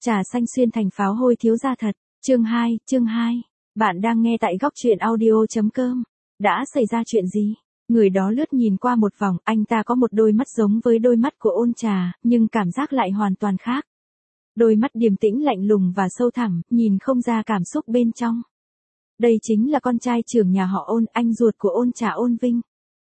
Trà xanh xuyên thành pháo hôi thiếu gia thật. Chương 2. Bạn đang nghe tại góc truyện audio.com. Đã xảy ra chuyện gì? Người đó lướt nhìn qua một vòng, anh ta có một đôi mắt giống với đôi mắt của Ôn Trà, nhưng cảm giác lại hoàn toàn khác. Đôi mắt điềm tĩnh lạnh lùng và sâu thẳm, nhìn không ra cảm xúc bên trong. Đây chính là con trai trưởng nhà họ Ôn, anh ruột của Ôn Trà, Ôn Vinh.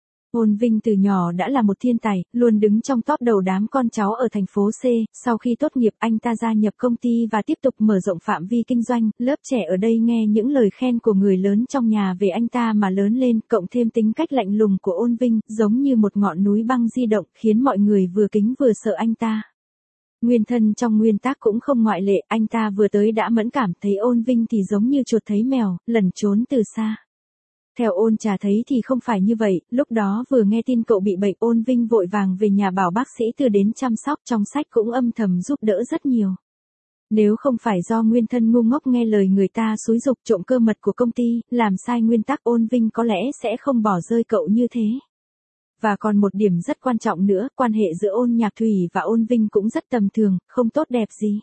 Ôn Vinh từ nhỏ đã là một thiên tài, luôn đứng trong top đầu đám con cháu ở thành phố C. Sau khi tốt nghiệp anh ta gia nhập công ty và tiếp tục mở rộng phạm vi kinh doanh. Lớp trẻ ở đây nghe những lời khen của người lớn trong nhà về anh ta mà lớn lên, cộng thêm tính cách lạnh lùng của Ôn Vinh, giống như một ngọn núi băng di động, khiến mọi người vừa kính vừa sợ anh ta. Nguyên thân trong nguyên tắc cũng không ngoại lệ, anh ta vừa tới đã mẫn cảm, thấy Ôn Vinh thì giống như chuột thấy mèo, lẩn trốn từ xa. Theo Ôn Trà thấy thì không phải như vậy, lúc đó vừa nghe tin cậu bị bệnh, Ôn Vinh vội vàng về nhà bảo bác sĩ Từ đến chăm sóc, trong sách cũng âm thầm giúp đỡ rất nhiều. Nếu không phải do nguyên thân ngu ngốc nghe lời người ta xúi giục trộm cơ mật của công ty, làm sai nguyên tắc, Ôn Vinh có lẽ sẽ không bỏ rơi cậu như thế. Và còn một điểm rất quan trọng nữa, quan hệ giữa Ôn Nhạc Thủy và Ôn Vinh cũng rất tầm thường, không tốt đẹp gì.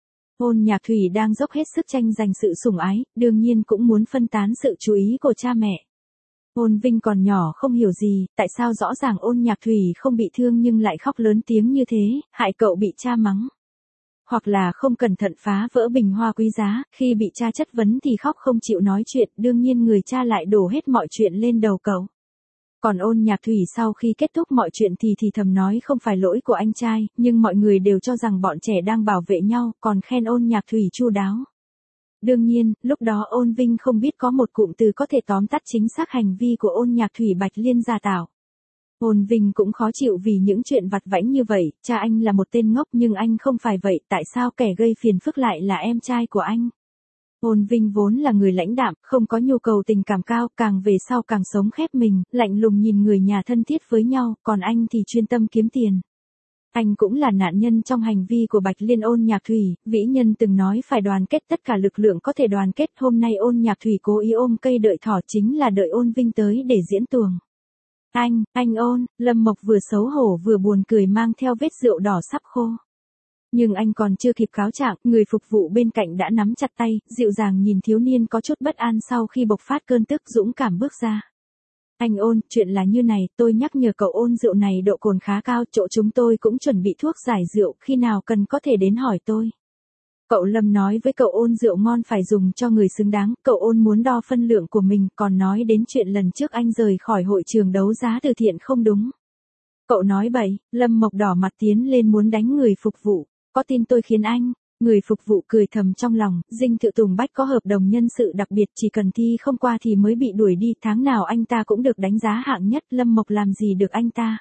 Ôn Nhạc Thủy đang dốc hết sức tranh giành sự sủng ái, đương nhiên cũng muốn phân tán sự chú ý của cha mẹ. Ôn Vinh còn nhỏ không hiểu gì, tại sao rõ ràng Ôn Nhạc Thủy không bị thương nhưng lại khóc lớn tiếng như thế, hại cậu bị cha mắng. Hoặc là không cẩn thận phá vỡ bình hoa quý giá, khi bị cha chất vấn thì khóc không chịu nói chuyện, đương nhiên người cha lại đổ hết mọi chuyện lên đầu cậu. Còn Ôn Nhạc Thủy sau khi kết thúc mọi chuyện thì thầm nói không phải lỗi của anh trai, nhưng mọi người đều cho rằng bọn trẻ đang bảo vệ nhau, còn khen Ôn Nhạc Thủy chu đáo. Đương nhiên, lúc đó Ôn Vinh không biết có một cụm từ có thể tóm tắt chính xác hành vi của Ôn Nhạc Thủy Bạch Liên gia tạo. Ôn Vinh cũng khó chịu vì những chuyện vặt vãnh như vậy, cha anh là một tên ngốc nhưng anh không phải vậy, tại sao kẻ gây phiền phức lại là em trai của anh? Ôn Vinh vốn là người lãnh đạm, không có nhu cầu tình cảm cao, càng về sau càng sống khép mình, lạnh lùng nhìn người nhà thân thiết với nhau, còn anh thì chuyên tâm kiếm tiền. Anh cũng là nạn nhân trong hành vi của Bạch Liên. Ôn Nhạc Thủy, vĩ nhân từng nói phải đoàn kết tất cả lực lượng có thể đoàn kết, hôm nay Ôn Nhạc Thủy cố ý ôm cây đợi thỏ, chính là đợi Ôn Vinh tới để diễn tuồng. Anh Ôn, Lâm Mộc vừa xấu hổ vừa buồn cười mang theo vết rượu đỏ sắp khô. Nhưng anh còn chưa kịp cáo trạng, người phục vụ bên cạnh đã nắm chặt tay, dịu dàng nhìn thiếu niên có chút bất an sau khi bộc phát cơn tức, dũng cảm bước ra. Anh Ôn, chuyện là như này, tôi nhắc nhở cậu Ôn, rượu này độ cồn khá cao, chỗ chúng tôi cũng chuẩn bị thuốc giải rượu, khi nào cần có thể đến hỏi tôi. Cậu Lâm nói với cậu Ôn rượu ngon phải dùng cho người xứng đáng, cậu Ôn muốn đo phân lượng của mình, còn nói đến chuyện lần trước anh rời khỏi hội trường đấu giá từ thiện không đúng. Cậu nói bậy, Lâm Mộc đỏ mặt tiến lên muốn đánh người phục vụ, có tin tôi khiến anh. Người phục vụ cười thầm trong lòng, Dinh Thự Tùng Bách có hợp đồng nhân sự đặc biệt, chỉ cần thi không qua thì mới bị đuổi đi, tháng nào anh ta cũng được đánh giá hạng nhất, Lâm Mộc làm gì được anh ta.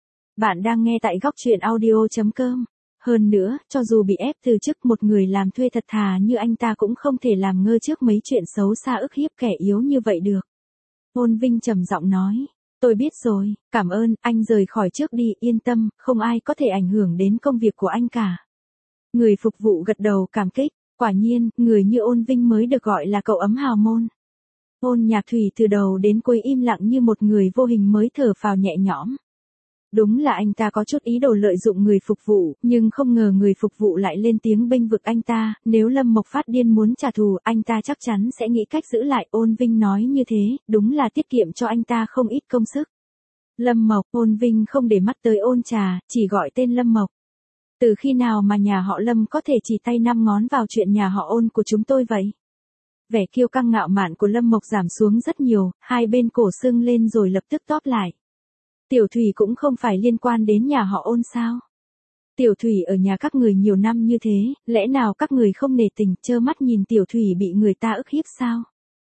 Bạn đang nghe tại góc truyện audio.com. Hơn nữa, cho dù bị ép từ chức, một người làm thuê thật thà như anh ta cũng không thể làm ngơ trước mấy chuyện xấu xa ức hiếp kẻ yếu như vậy được. Ôn Vinh trầm giọng nói, tôi biết rồi, cảm ơn, anh rời khỏi trước đi, yên tâm, không ai có thể ảnh hưởng đến công việc của anh cả. Người phục vụ gật đầu cảm kích, quả nhiên, người như Ôn Vinh mới được gọi là cậu ấm hào môn. Ôn Nhạc Thủy từ đầu đến cuối im lặng như một người vô hình mới thở phào nhẹ nhõm. Đúng là anh ta có chút ý đồ lợi dụng người phục vụ, nhưng không ngờ người phục vụ lại lên tiếng bênh vực anh ta, nếu Lâm Mộc phát điên muốn trả thù, anh ta chắc chắn sẽ nghĩ cách giữ lại. Ôn Vinh nói như thế, đúng là tiết kiệm cho anh ta không ít công sức. Lâm Mộc, Ôn Vinh không để mắt tới Ôn Trà, chỉ gọi tên Lâm Mộc. Từ khi nào mà nhà họ Lâm có thể chỉ tay 5 ngón vào chuyện nhà họ Ôn của chúng tôi vậy? Vẻ kiêu căng ngạo mạn của Lâm Mộc giảm xuống rất nhiều, hai bên cổ sưng lên rồi lập tức tóp lại. Tiểu Thủy cũng không phải liên quan đến nhà họ Ôn sao? Tiểu Thủy ở nhà các người nhiều năm như thế, lẽ nào các người không nể tình, trơ mắt nhìn Tiểu Thủy bị người ta ức hiếp sao?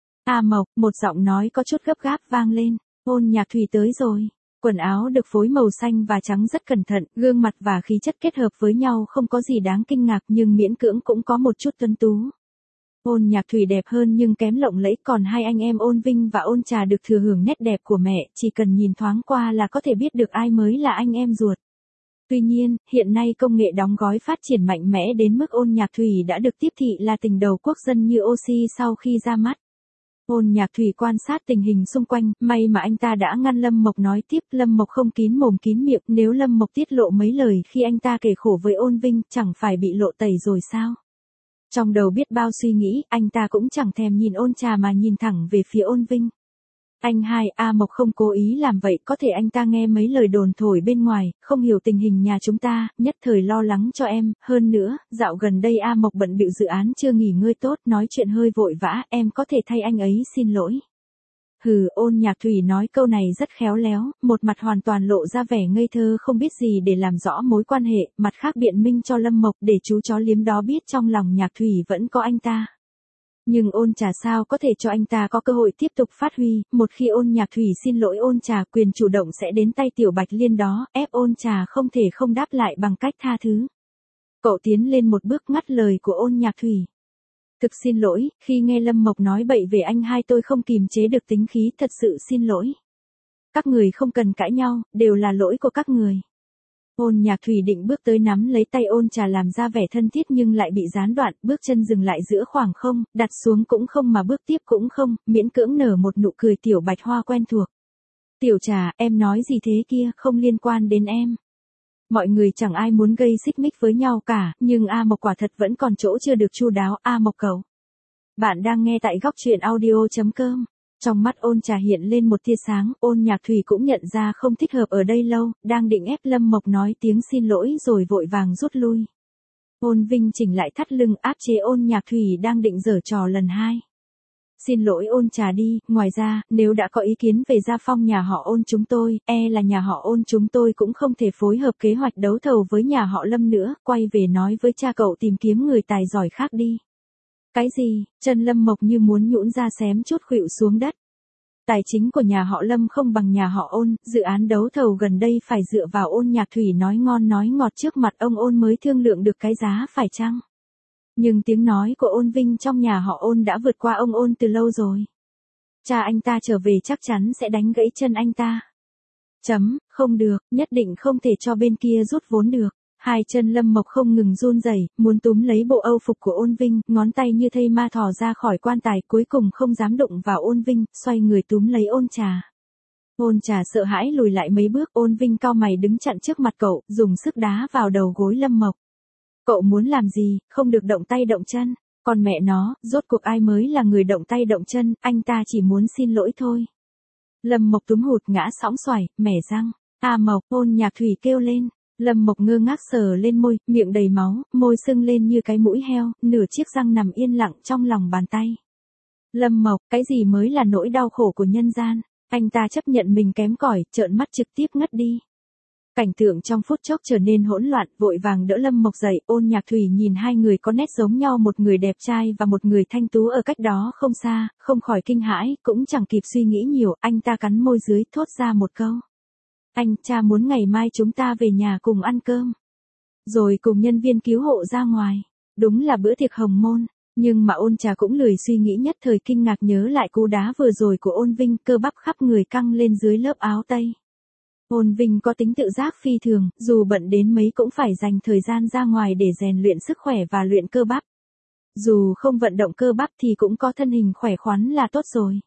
A Mộc, một giọng nói có chút gấp gáp vang lên, Ôn Nhạc Thủy tới rồi. Quần áo được phối màu xanh và trắng rất cẩn thận, gương mặt và khí chất kết hợp với nhau không có gì đáng kinh ngạc nhưng miễn cưỡng cũng có một chút tuấn tú. Ôn Nhạc Thủy đẹp hơn nhưng kém lộng lẫy, còn hai anh em Ôn Vinh và Ôn Trà được thừa hưởng nét đẹp của mẹ, chỉ cần nhìn thoáng qua là có thể biết được ai mới là anh em ruột. Tuy nhiên, hiện nay công nghệ đóng gói phát triển mạnh mẽ đến mức Ôn Nhạc Thủy đã được tiếp thị là tình đầu quốc dân như oxy sau khi ra mắt. Ôn Nhạc Thủy quan sát tình hình xung quanh, may mà anh ta đã ngăn Lâm Mộc nói tiếp, Lâm Mộc không kín mồm kín miệng, nếu Lâm Mộc tiết lộ mấy lời khi anh ta kể khổ với Ôn Vinh, chẳng phải bị lộ tẩy rồi sao? Trong đầu biết bao suy nghĩ, anh ta cũng chẳng thèm nhìn Ôn Trà mà nhìn thẳng về phía Ôn Vinh. Anh hai, A Mộc không cố ý làm vậy, có thể anh ta nghe mấy lời đồn thổi bên ngoài, không hiểu tình hình nhà chúng ta, nhất thời lo lắng cho em, hơn nữa, dạo gần đây A Mộc bận bịu dự án chưa nghỉ ngơi tốt, nói chuyện hơi vội vã, em có thể thay anh ấy xin lỗi. Hừ, Ôn Nhạc Thủy nói câu này rất khéo léo, một mặt hoàn toàn lộ ra vẻ ngây thơ không biết gì để làm rõ mối quan hệ, mặt khác biện minh cho Lâm Mộc để chú chó liếm đó biết trong lòng Nhạc Thủy vẫn có anh ta. Nhưng Ôn Trà sao có thể cho anh ta có cơ hội tiếp tục phát huy, một khi Ôn Nhạc Thủy xin lỗi Ôn Trà quyền chủ động sẽ đến tay Tiểu Bạch Liên đó, ép Ôn Trà không thể không đáp lại bằng cách tha thứ. Cậu tiến lên một bước ngắt lời của Ôn Nhạc Thủy. Thực xin lỗi, khi nghe Lâm Mộc nói bậy về anh hai tôi không kìm chế được tính khí, thật sự xin lỗi. Các người không cần cãi nhau, đều là lỗi của các người. Ôn Nhạc Thủy định bước tới nắm lấy tay Ôn Trà làm ra vẻ thân thiết nhưng lại bị gián đoạn, bước chân dừng lại giữa khoảng không, đặt xuống cũng không mà bước tiếp cũng không, miễn cưỡng nở một nụ cười Tiểu Bạch Hoa quen thuộc. Tiểu Trà, em nói gì thế kia, không liên quan đến em. Mọi người chẳng ai muốn gây xích mích với nhau cả, nhưng A Mộc quả thật vẫn còn chỗ chưa được chu đáo. A Mộc cậu. Bạn đang nghe tại góc truyện audio.com. Trong mắt Ôn Trà hiện lên một tia sáng, Ôn Nhạc Thủy cũng nhận ra không thích hợp ở đây lâu, đang định ép Lâm Mộc nói tiếng xin lỗi rồi vội vàng rút lui. Ôn Vinh chỉnh lại thắt lưng áp chế Ôn Nhạc Thủy đang định giở trò lần hai. Xin lỗi Ôn Trà đi, ngoài ra, nếu đã có ý kiến về gia phong nhà họ Ôn chúng tôi, là nhà họ Ôn chúng tôi cũng không thể phối hợp kế hoạch đấu thầu với nhà họ Lâm nữa, quay về nói với cha cậu tìm kiếm người tài giỏi khác đi. Cái gì, chân Lâm Mộc như muốn nhũn ra xém chút khuỵu xuống đất. Tài chính của nhà họ Lâm không bằng nhà họ Ôn, dự án đấu thầu gần đây phải dựa vào Ôn Nhạc Thủy nói ngon nói ngọt trước mặt ông Ôn mới thương lượng được cái giá phải chăng. Nhưng tiếng nói của Ôn Vinh trong nhà họ Ôn đã vượt qua ông Ôn từ lâu rồi. Cha anh ta trở về chắc chắn sẽ đánh gãy chân anh ta. Không được, nhất định không thể cho bên kia rút vốn được. Hai chân Lâm Mộc không ngừng run rẩy, muốn túm lấy bộ âu phục của Ôn Vinh, ngón tay như thây ma thò ra khỏi quan tài, cuối cùng không dám đụng vào Ôn Vinh, xoay người túm lấy Ôn Trà. Ôn Trà sợ hãi lùi lại mấy bước, Ôn Vinh cau mày đứng chặn trước mặt cậu, dùng sức đá vào đầu gối Lâm Mộc. Cậu muốn làm gì, không được động tay động chân, còn mẹ nó, rốt cuộc ai mới là người động tay động chân, anh ta chỉ muốn xin lỗi thôi. Lâm Mộc túm hụt ngã sõng xoài, mẻ răng. A Mộc, Ôn Nhạc Thủy kêu lên. Lâm Mộc ngơ ngác sờ lên môi, miệng đầy máu, môi sưng lên như cái mũi heo, nửa chiếc răng nằm yên lặng trong lòng bàn tay. Lâm Mộc, cái gì mới là nỗi đau khổ của nhân gian, anh ta chấp nhận mình kém cỏi, trợn mắt trực tiếp ngất đi. Cảnh tượng trong phút chốc trở nên hỗn loạn, vội vàng đỡ Lâm Mộc dậy, Ôn Nhạc Thủy nhìn hai người có nét giống nhau, một người đẹp trai và một người thanh tú ở cách đó không xa, không khỏi kinh hãi, cũng chẳng kịp suy nghĩ nhiều, anh ta cắn môi dưới thốt ra một câu. Anh, cha muốn ngày mai chúng ta về nhà cùng ăn cơm. Rồi cùng nhân viên cứu hộ ra ngoài. Đúng là bữa tiệc hồng môn. Nhưng mà Ôn Trà cũng lười suy nghĩ, nhất thời kinh ngạc nhớ lại cú đá vừa rồi của Ôn Vinh, cơ bắp khắp người căng lên dưới lớp áo tây. Ôn Vinh có tính tự giác phi thường, dù bận đến mấy cũng phải dành thời gian ra ngoài để rèn luyện sức khỏe và luyện cơ bắp. Dù không vận động cơ bắp thì cũng có thân hình khỏe khoắn là tốt rồi.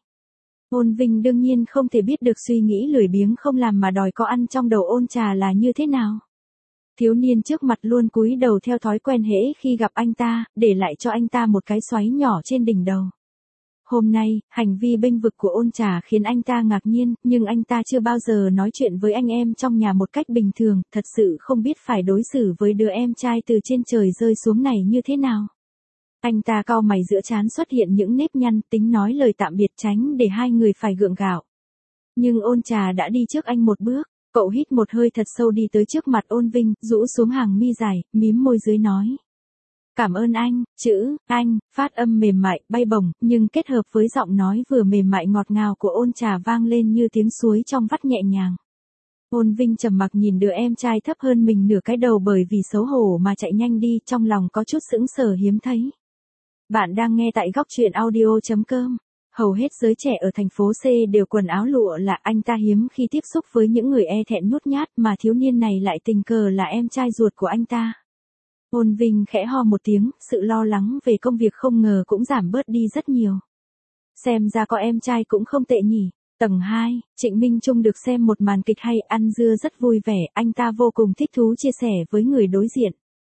Ôn Vinh đương nhiên không thể biết được suy nghĩ lười biếng không làm mà đòi có ăn trong đầu Ôn Trà là như thế nào. Thiếu niên trước mặt luôn cúi đầu theo thói quen hễ khi gặp anh ta, để lại cho anh ta một cái xoáy nhỏ trên đỉnh đầu. Hôm nay, hành vi bênh vực của Ôn Trà khiến anh ta ngạc nhiên, nhưng anh ta chưa bao giờ nói chuyện với anh em trong nhà một cách bình thường, thật sự không biết phải đối xử với đứa em trai từ trên trời rơi xuống này như thế nào. Anh ta cau mày giữa trán xuất hiện những nếp nhăn, tính nói lời tạm biệt tránh để hai người phải gượng gạo. Nhưng Ôn Trà đã đi trước anh một bước, cậu hít một hơi thật sâu đi tới trước mặt Ôn Vinh, rũ xuống hàng mi dài, mím môi dưới nói. Cảm ơn anh, chữ, anh, phát âm mềm mại, bay bổng, nhưng kết hợp với giọng nói vừa mềm mại ngọt ngào của Ôn Trà vang lên như tiếng suối trong vắt nhẹ nhàng. Ôn Vinh trầm mặc nhìn đứa em trai thấp hơn mình nửa cái đầu bởi vì xấu hổ mà chạy nhanh đi, trong lòng có chút sững sờ hiếm thấy. Bạn đang nghe tại góc truyện audio.com. Hầu hết giới trẻ ở thành phố C đều quần áo lụa là anh ta hiếm khi tiếp xúc với những người e thẹn nhút nhát mà thiếu niên này lại tình cờ là em trai ruột của anh ta. Ôn Vinh khẽ ho một tiếng, sự lo lắng về công việc không ngờ cũng giảm bớt đi rất nhiều. Xem ra có em trai cũng không tệ nhỉ. Tầng 2, Trịnh Minh Trung được xem một màn kịch hay ăn dưa rất vui vẻ, anh ta vô cùng thích thú chia sẻ với người đối diện.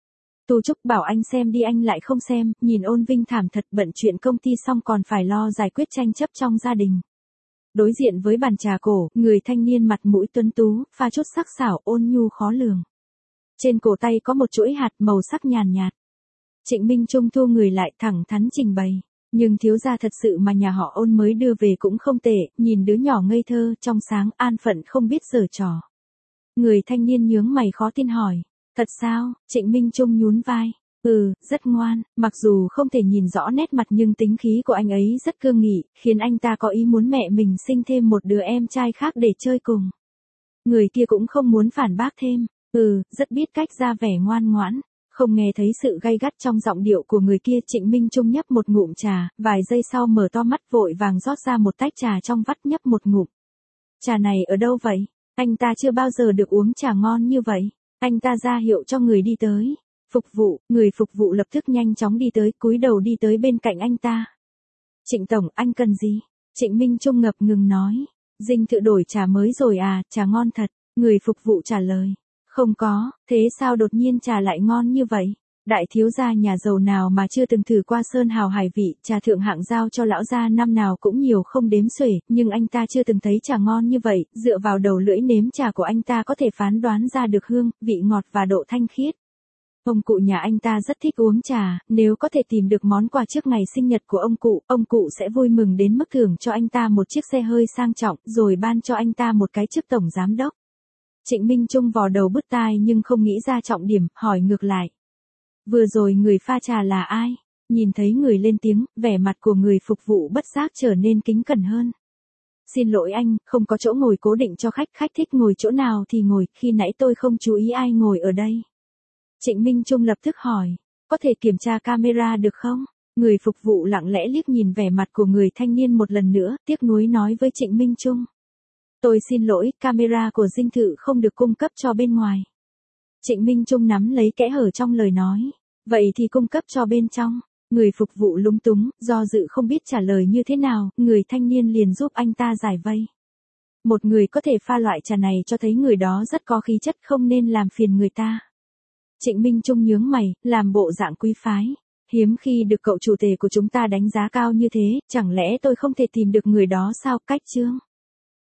Tu Trúc bảo anh xem đi anh lại không xem, nhìn Ôn Vinh thảm thật bận chuyện công ty xong còn phải lo giải quyết tranh chấp trong gia đình. Đối diện với bàn trà cổ, người thanh niên mặt mũi tuấn tú, pha chút sắc sảo ôn nhu khó lường. Trên cổ tay có một chuỗi hạt màu sắc nhàn nhạt. Trịnh Minh Trung thu người lại thẳng thắn trình bày. Nhưng thiếu gia thật sự mà nhà họ Ôn mới đưa về cũng không tệ, nhìn đứa nhỏ ngây thơ, trong sáng, an phận không biết giở trò. Người thanh niên nhướng mày khó tin hỏi. Thật sao? Trịnh Minh Trung nhún vai. Rất ngoan, mặc dù không thể nhìn rõ nét mặt nhưng tính khí của anh ấy rất cương nghị, khiến anh ta có ý muốn mẹ mình sinh thêm một đứa em trai khác để chơi cùng. Người kia cũng không muốn phản bác thêm. Rất biết cách ra vẻ ngoan ngoãn. Không nghe thấy sự gay gắt trong giọng điệu của người kia, Trịnh Minh Trung nhấp một ngụm trà, vài giây sau mở to mắt vội vàng rót ra một tách trà trong vắt nhấp một ngụm. Trà này ở đâu vậy? Anh ta chưa bao giờ được uống trà ngon như vậy. Anh ta ra hiệu cho người đi tới. Người phục vụ lập tức nhanh chóng đi tới, cúi đầu đi tới bên cạnh anh ta. Trịnh tổng, anh cần gì? Trịnh Minh Trung ngập ngừng nói. Dinh Thự đổi trà mới rồi à, trà ngon thật. Người phục vụ trả lời. Không có, thế sao đột nhiên trà lại ngon như vậy? Đại thiếu gia nhà giàu nào mà chưa từng thử qua sơn hào hải vị, trà thượng hạng giao cho lão gia năm nào cũng nhiều không đếm xuể, nhưng anh ta chưa từng thấy trà ngon như vậy, dựa vào đầu lưỡi nếm trà của anh ta có thể phán đoán ra được hương, vị ngọt và độ thanh khiết. Ông cụ nhà anh ta rất thích uống trà, nếu có thể tìm được món quà trước ngày sinh nhật của ông cụ sẽ vui mừng đến mức thưởng cho anh ta một chiếc xe hơi sang trọng, rồi ban cho anh ta một cái chức tổng giám đốc. Trịnh Minh Trung vò đầu bứt tai nhưng không nghĩ ra trọng điểm, hỏi ngược lại. Vừa rồi người pha trà là ai? Nhìn thấy người lên tiếng, vẻ mặt của người phục vụ bất giác trở nên kính cẩn hơn. Xin lỗi anh, không có chỗ ngồi cố định cho khách, khách thích ngồi chỗ nào thì ngồi, khi nãy tôi không chú ý ai ngồi ở đây. Trịnh Minh Trung lập tức hỏi, có thể kiểm tra camera được không? Người phục vụ lặng lẽ liếc nhìn vẻ mặt của người thanh niên một lần nữa, tiếc nuối nói với Trịnh Minh Trung. Tôi xin lỗi, camera của dinh thự không được cung cấp cho bên ngoài. Trịnh Minh Trung nắm lấy kẽ hở trong lời nói. Vậy thì cung cấp cho bên trong. Người phục vụ lúng túng, do dự không biết trả lời như thế nào, người thanh niên liền giúp anh ta giải vây. Một người có thể pha loại trà này cho thấy người đó rất có khí chất, không nên làm phiền người ta. Trịnh Minh Trung nhướng mày, làm bộ dạng quý phái. Hiếm khi được cậu chủ tể của chúng ta đánh giá cao như thế, chẳng lẽ tôi không thể tìm được người đó sao? Cách chương.